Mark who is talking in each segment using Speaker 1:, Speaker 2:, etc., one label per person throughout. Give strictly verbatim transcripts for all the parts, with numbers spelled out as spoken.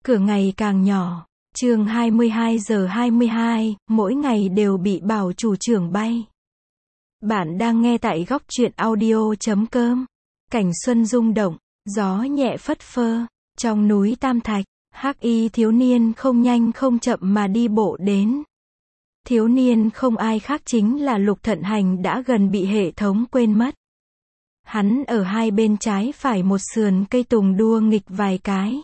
Speaker 1: cửa ngày càng nhỏ. Chương hai mươi hai giờ hai mươi hai, mỗi ngày đều bị bảo chủ trưởng bay. Bạn đang nghe tại góc truyện audio chấm com. Cảnh xuân rung động, gió nhẹ phất phơ, trong núi Tam Thạch, hắc y thiếu niên không nhanh không chậm mà đi bộ đến. Thiếu niên không ai khác chính là Lục Thận Hành đã gần bị hệ thống quên mất. Hắn ở hai bên trái phải một sườn cây tùng đua nghịch vài cái.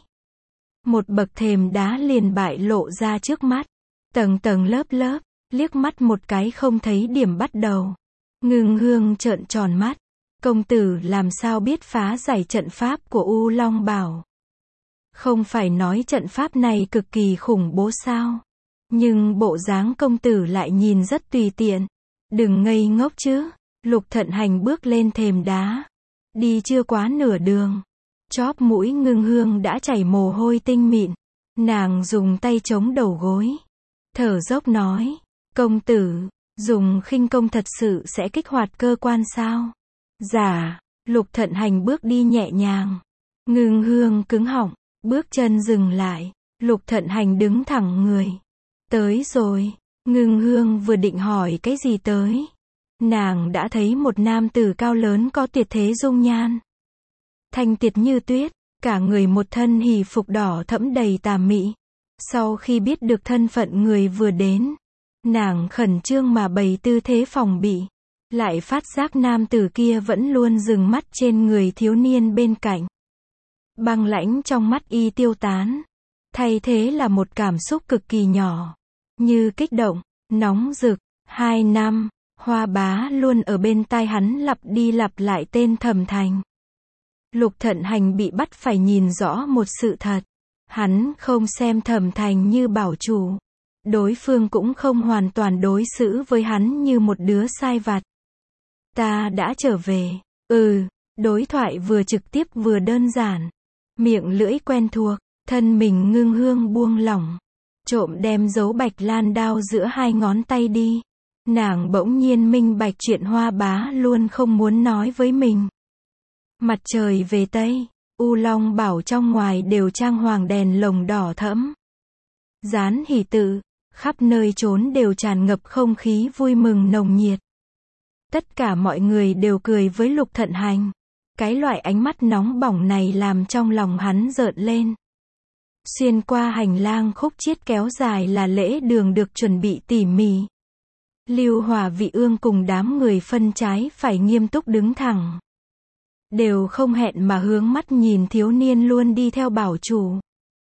Speaker 1: Một bậc thềm đá liền bại lộ ra trước mắt, tầng tầng lớp lớp, liếc mắt một cái không thấy điểm bắt đầu. Ngưng Hương trợn tròn mắt, công tử làm sao biết phá giải trận pháp của U Long Bảo? Không phải nói trận pháp này cực kỳ khủng bố sao? Nhưng bộ dáng công tử lại nhìn rất tùy tiện. Đừng ngây ngốc chứ. Lục Thận Hành bước lên thềm đá, đi chưa quá nửa đường, chóp mũi Ngưng Hương đã chảy mồ hôi tinh mịn. Nàng dùng tay chống đầu gối, thở dốc nói, công tử, dùng khinh công thật sự sẽ kích hoạt cơ quan sao? Dạ. Lục Thận Hành bước đi nhẹ nhàng. Ngưng Hương cứng họng, bước chân dừng lại. Lục Thận Hành đứng thẳng người. Tới rồi. Ngưng Hương vừa định hỏi cái gì tới, nàng đã thấy một nam tử cao lớn có tuyệt thế dung nhan. Thanh tiệt như tuyết, cả người một thân hỉ phục đỏ thẫm đầy tà mị. Sau khi biết được thân phận người vừa đến, nàng khẩn trương mà bày tư thế phòng bị. Lại phát giác nam tử kia vẫn luôn dừng mắt trên người thiếu niên bên cạnh. Băng lãnh trong mắt y tiêu tán, thay thế là một cảm xúc cực kỳ nhỏ, như kích động, nóng rực. Hai năm, Hoa Bá luôn ở bên tai hắn lặp đi lặp lại tên Thẩm Thành. Lục Thận Hành bị bắt phải nhìn rõ một sự thật. Hắn không xem Thẩm Thành như bảo chủ. Đối phương cũng không hoàn toàn đối xử với hắn như một đứa sai vặt. Ta đã trở về. Ừ, đối thoại vừa trực tiếp vừa đơn giản. Miệng lưỡi quen thuộc, thân mình Ngưng Hương buông lỏng. Trộm đem dấu bạch lan đao giữa hai ngón tay đi. Nàng bỗng nhiên minh bạch chuyện Hoa Bá luôn không muốn nói với mình. Mặt trời về Tây, U Long Bảo trong ngoài đều trang hoàng đèn lồng đỏ thẫm. Gián hỷ tự, khắp nơi trốn đều tràn ngập không khí vui mừng nồng nhiệt. Tất cả mọi người đều cười với Lục Thận Hành. Cái loại ánh mắt nóng bỏng này làm trong lòng hắn rợn lên. Xuyên qua hành lang khúc chiết kéo dài là lễ đường được chuẩn bị tỉ mỉ. Lưu Hòa Vị Ương cùng đám người phân trái phải nghiêm túc đứng thẳng. Đều không hẹn mà hướng mắt nhìn thiếu niên luôn đi theo bảo chủ.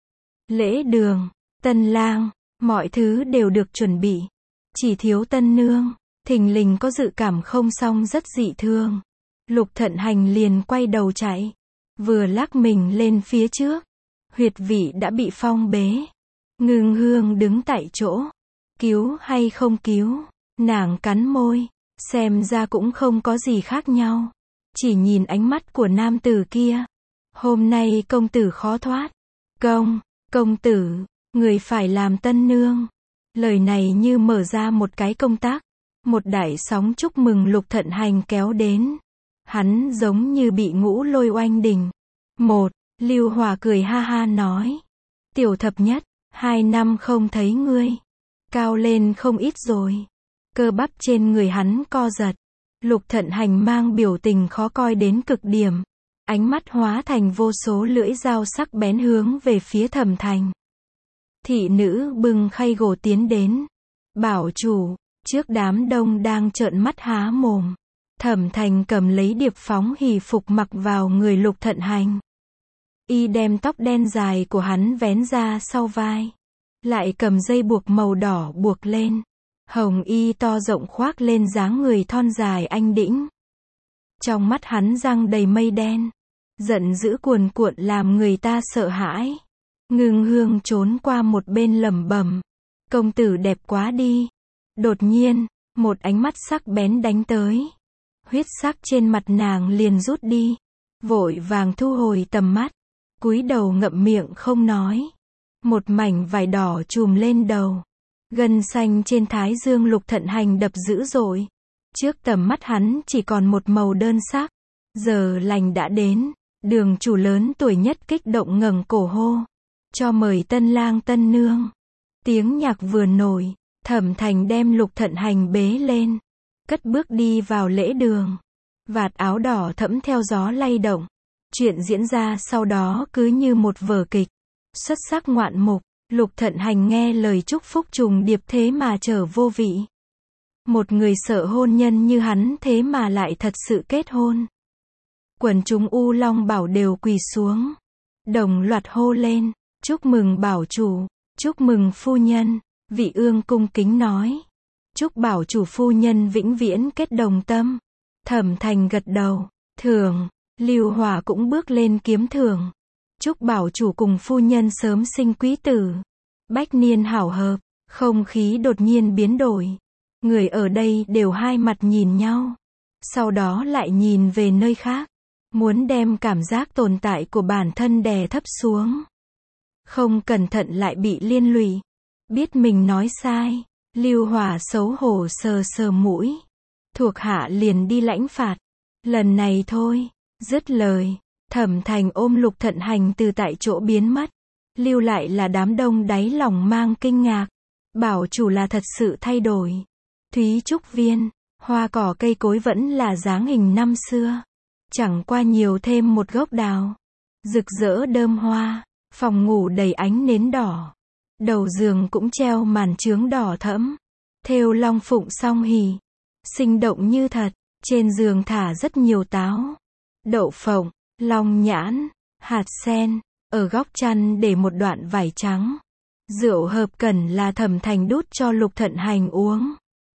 Speaker 1: Lễ đường, tân lang, mọi thứ đều được chuẩn bị. Chỉ thiếu tân nương, thình lình có dự cảm không xong rất dị thương. Lục Thận Hành liền quay đầu chạy. Vừa lắc mình lên phía trước, huyệt vị đã bị phong bế. Ngưng Hương đứng tại chỗ. Cứu hay không cứu? Nàng cắn môi. Xem ra cũng không có gì khác nhau. Chỉ nhìn ánh mắt của nam tử kia. Hôm nay công tử khó thoát. Công, công tử, người phải làm tân nương. Lời này như mở ra một cái công tắc. Một đại sóng chúc mừng Lục Thận Hành kéo đến. Hắn giống như bị ngũ lôi oanh đỉnh. Một, Lưu Hòa cười ha ha nói. Tiểu thập nhất, hai năm không thấy ngươi. Cao lên không ít rồi. Cơ bắp trên người hắn co giật. Lục Thận Hành mang biểu tình khó coi đến cực điểm. Ánh mắt hóa thành vô số lưỡi dao sắc bén hướng về phía Thẩm Thành. Thị nữ bưng khay gỗ tiến đến. Bảo chủ, trước đám đông đang trợn mắt há mồm. Thẩm Thành cầm lấy điệp phóng hỷ phục mặc vào người Lục Thận Hành. Y đem tóc đen dài của hắn vén ra sau vai. Lại cầm dây buộc màu đỏ buộc lên. Hồng y to rộng khoác lên dáng người thon dài anh đĩnh. Trong mắt hắn răng đầy mây đen. Giận dữ cuồn cuộn làm người ta sợ hãi. Ngưng Hương trốn qua một bên lẩm bẩm. Công tử đẹp quá đi. Đột nhiên, một ánh mắt sắc bén đánh tới. Huyết sắc trên mặt nàng liền rút đi. Vội vàng thu hồi tầm mắt. Cúi đầu ngậm miệng không nói. Một mảnh vải đỏ trùm lên đầu. Gân xanh trên thái dương Lục Thận Hành đập dữ dội. Trước tầm mắt hắn chỉ còn một màu đơn sắc. Giờ lành đã đến. Đường chủ lớn tuổi nhất kích động ngẩng cổ hô. cho mời tân lang tân nương. Tiếng nhạc vừa nổi, Thẩm Thành đem Lục Thận Hành bế lên, cất bước đi vào lễ đường. Vạt áo đỏ thẫm theo gió lay động. Chuyện diễn ra sau đó cứ như một vở kịch. Xuất sắc ngoạn mục, Lục Thận Hành nghe lời chúc phúc trùng điệp thế mà trở vô vị. Một người sợ hôn nhân như hắn thế mà lại thật sự kết hôn. Quần chúng U Long Bảo đều quỳ xuống, đồng loạt hô lên, chúc mừng bảo chủ, chúc mừng phu nhân. Vị ương cung kính nói, chúc bảo chủ phu nhân vĩnh viễn kết đồng tâm. Thẩm Thành gật đầu, thưởng. Lưu Hòa cũng bước lên kiếm thưởng, chúc bảo chủ cùng phu nhân sớm sinh quý tử, bách niên hảo hợp. Không khí đột nhiên biến đổi, người ở đây đều hai mặt nhìn nhau, sau đó lại nhìn về nơi khác, muốn đem cảm giác tồn tại của bản thân đè thấp xuống. Không cẩn thận lại bị liên lụy, biết mình nói sai, Lưu Hòa xấu hổ sờ sờ mũi, thuộc hạ liền đi lãnh phạt, lần này thôi. Dứt lời, Thẩm Thành ôm Lục Thận Hành từ tại chỗ biến mất, lưu lại là đám đông đáy lòng mang kinh ngạc. Bảo chủ là thật sự thay đổi. Thúy trúc viên, hoa cỏ cây cối vẫn là dáng hình năm xưa, chẳng qua nhiều thêm một gốc đào, rực rỡ đơm hoa. Phòng ngủ đầy ánh nến đỏ, đầu giường cũng treo màn chướng đỏ thẫm, thêu long phụng song hỷ, sinh động như thật. Trên giường thả rất nhiều táo, đậu phộng, long nhãn, hạt sen. Ở góc chăn để một đoạn vải trắng. Rượu hợp cẩn là Thẩm Thành đút cho Lục Thận Hành uống.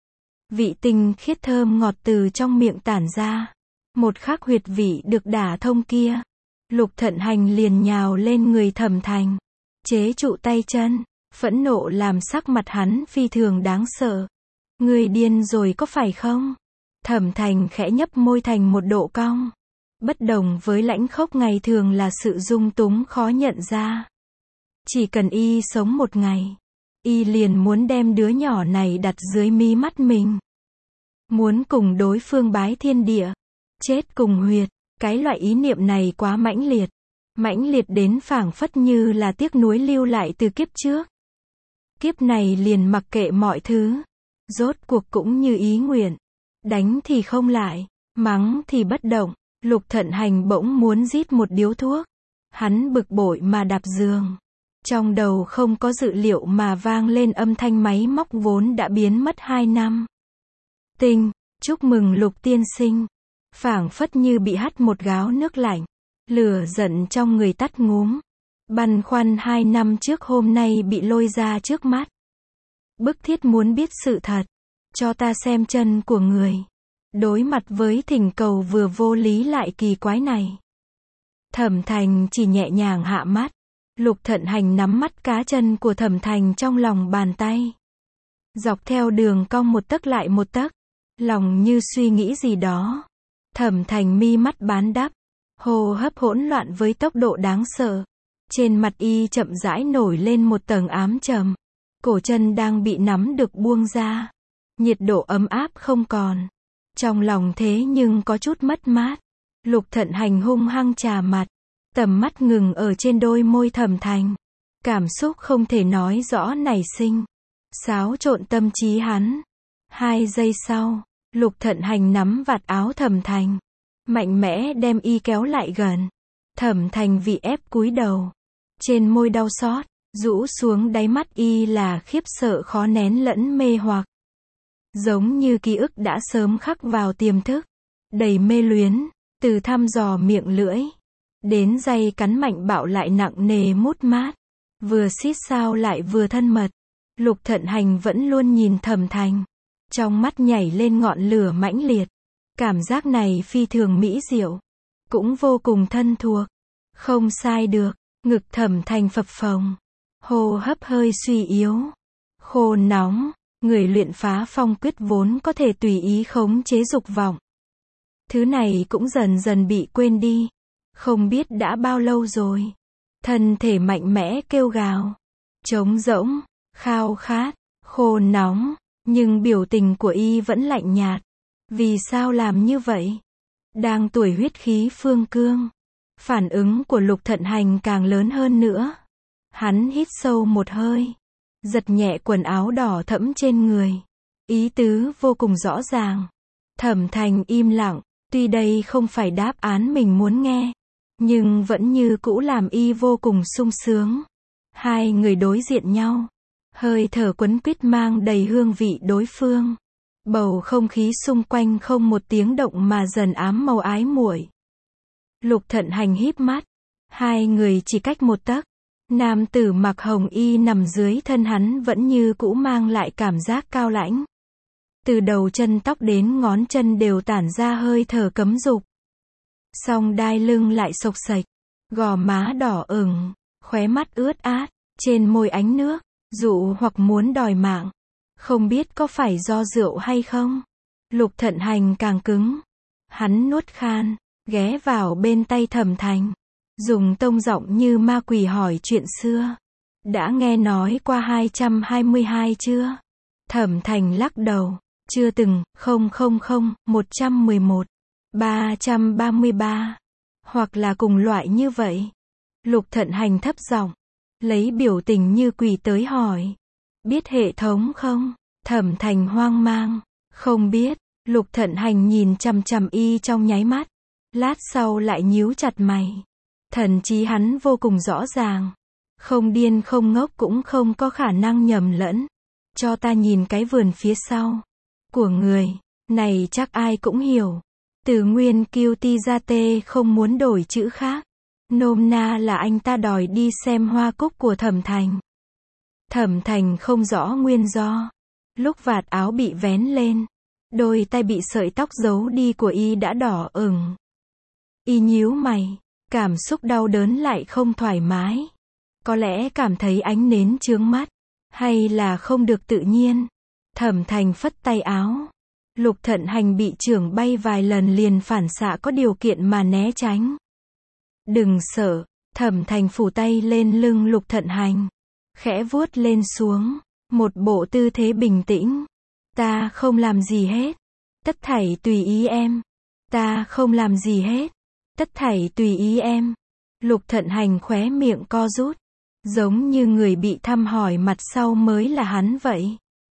Speaker 1: Vị tinh khiết thơm ngọt từ trong miệng tản ra. Một khắc huyệt vị được đả thông kia, Lục Thận Hành liền nhào lên người Thẩm Thành, chế trụ tay chân, phẫn nộ làm sắc mặt hắn phi thường đáng sợ. Người điên rồi có phải không? Thẩm Thành khẽ nhấp môi thành một độ cong. Bất đồng với lãnh khốc ngày thường là sự dung túng khó nhận ra. Chỉ cần y sống một ngày, y liền muốn đem đứa nhỏ này đặt dưới mí mắt mình. Muốn cùng đối phương bái thiên địa, chết cùng huyệt. Cái loại ý niệm này quá mãnh liệt. Mãnh liệt đến phảng phất như là tiếc nuối lưu lại từ kiếp trước. Kiếp này liền mặc kệ mọi thứ. Rốt cuộc cũng như ý nguyện. Đánh thì không lại, mắng thì bất động. Lục Thận Hành bỗng muốn rít một điếu thuốc. Hắn bực bội mà đạp giường. Trong đầu không có dự liệu mà vang lên âm thanh máy móc vốn đã biến mất hai năm. Tinh, chúc mừng Lục tiên sinh. Phảng phất như bị hắt một gáo nước lạnh. Lửa giận trong người tắt ngúm. Băn khoăn hai năm trước hôm nay bị lôi ra trước mắt. Bức thiết muốn biết sự thật. Cho ta xem chân của người. Đối mặt với thỉnh cầu vừa vô lý lại kỳ quái này, Thẩm Thành chỉ nhẹ nhàng hạ mắt. Lục Thận Hành nắm mắt cá chân của Thẩm Thành trong lòng bàn tay, dọc theo đường cong một tấc lại một tấc, lòng như suy nghĩ gì đó. Thẩm Thành mi mắt bán đắp, hô hấp hỗn loạn với tốc độ đáng sợ. Trên mặt y chậm rãi nổi lên một tầng ám trầm. Cổ chân đang bị nắm được buông ra. Nhiệt độ ấm áp không còn. Trong lòng thế nhưng có chút mất mát. Lục Thận Hành hung hăng chà mặt, tầm mắt ngừng ở trên đôi môi Thẩm Thành. Cảm xúc không thể nói rõ nảy sinh, xáo trộn tâm trí hắn. Hai giây sau, Lục Thận Hành nắm vạt áo Thẩm Thành, mạnh mẽ đem y kéo lại gần. Thẩm Thành vì ép cúi đầu, trên môi đau xót, rũ xuống đáy mắt y là khiếp sợ khó nén lẫn mê hoặc. Giống như ký ức đã sớm khắc vào tiềm thức, đầy mê luyến, từ thăm dò miệng lưỡi, đến day cắn mạnh bạo lại nặng nề mút mát, vừa xít sao lại vừa thân mật. Lục Thận Hành vẫn luôn nhìn Thẩm Thành, trong mắt nhảy lên ngọn lửa mãnh liệt. Cảm giác này phi thường mỹ diệu, cũng vô cùng thân thuộc. Không sai được, ngực Thẩm Thành phập phồng, hô hấp hơi suy yếu, khô nóng. Người luyện phá phong quyết vốn có thể tùy ý khống chế dục vọng. Thứ này cũng dần dần bị quên đi. Không biết đã bao lâu rồi. Thân thể mạnh mẽ kêu gào, trống rỗng, khao khát, khô nóng, nhưng biểu tình của y vẫn lạnh nhạt. Vì sao làm như vậy? Đang tuổi huyết khí phương cương, phản ứng của Lục Thận Hành càng lớn hơn nữa. Hắn hít sâu một hơi, giật nhẹ quần áo đỏ thẫm trên người. Ý tứ vô cùng rõ ràng. Thẩm Thành im lặng, tuy đây không phải đáp án mình muốn nghe, nhưng vẫn như cũ làm y vô cùng sung sướng. Hai người đối diện nhau, hơi thở quấn quýt mang đầy hương vị đối phương. Bầu không khí xung quanh không một tiếng động mà dần ám màu ái muội. Lục Thận Hành híp mắt, hai người chỉ cách một tấc. Nam tử mặc hồng y nằm dưới thân hắn vẫn như cũ mang lại cảm giác cao lãnh. Từ đầu chân tóc đến ngón chân đều tản ra hơi thở cấm dục. Song đai lưng lại xộc xệch, gò má đỏ ửng, khóe mắt ướt át, trên môi ánh nước, dụ hoặc muốn đòi mạng. Không biết có phải do rượu hay không? Lục Thận Hành càng cứng. Hắn nuốt khan, ghé vào bên tay Thẩm Thành, dùng tông giọng như ma quỷ hỏi chuyện xưa. Đã nghe nói qua hai trăm hai mươi hai chưa? Thẩm Thành lắc đầu. Chưa từng, không không không, một trăm mười một, ba trăm ba mươi ba. Hoặc là cùng loại như vậy. Lục Thận Hành thấp giọng, lấy biểu tình như quỷ tới hỏi. Biết hệ thống không? Thẩm Thành hoang mang. Không biết. Lục Thận Hành nhìn chằm chằm y trong nháy mắt. Lát sau lại nhíu chặt mày. Thần trí hắn vô cùng rõ ràng. Không điên không ngốc cũng không có khả năng nhầm lẫn. Cho ta nhìn cái vườn phía sau của người, này chắc ai cũng hiểu. Từ nguyên kiêu ti ra tê không muốn đổi chữ khác. Nôm na là anh ta đòi đi xem hoa cúc của Thẩm Thành. Thẩm Thành không rõ nguyên do. Lúc vạt áo bị vén lên, đôi tay bị sợi tóc giấu đi của y đã đỏ ửng. Y nhíu mày, cảm xúc đau đớn lại không thoải mái. Có lẽ cảm thấy ánh nến chướng mắt, hay là không được tự nhiên. Thẩm Thành phất tay áo. Lục Thận Hành bị chưởng bay vài lần liền phản xạ có điều kiện mà né tránh. Đừng sợ. Thẩm Thành phủ tay lên lưng Lục Thận Hành, khẽ vuốt lên xuống, một bộ tư thế bình tĩnh. Ta không làm gì hết. Tất thảy tùy ý em. Ta không làm gì hết. Tất thảy tùy ý em. Lục Thận Hành khóe miệng co rút, giống như người bị thăm hỏi mặt sau mới là hắn vậy.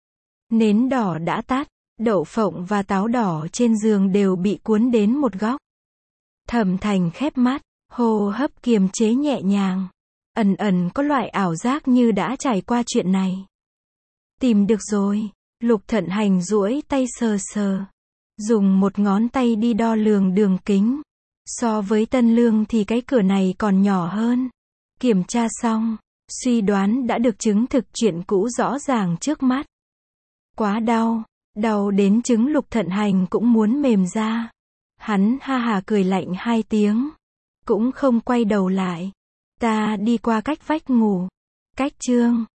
Speaker 1: Nến đỏ đã tắt, đậu phộng và táo đỏ trên giường đều bị cuốn đến một góc. Thẩm Thành khép mắt, hô hấp kiềm chế nhẹ nhàng. Ẩn ẩn có loại ảo giác như đã trải qua chuyện này. Tìm được rồi. Lục Thận Hành duỗi tay sờ sờ, dùng một ngón tay đi đo lường đường kính. So với Tân Lương thì cái cửa này còn nhỏ hơn. Kiểm tra xong, suy đoán đã được chứng thực, chuyện cũ rõ ràng trước mắt. Quá đau, đau đến chứng Lục Thận Hành cũng muốn mềm ra. Hắn ha hà cười lạnh hai tiếng, cũng không quay đầu lại. Ta đi qua cách vách ngủ. Cách chương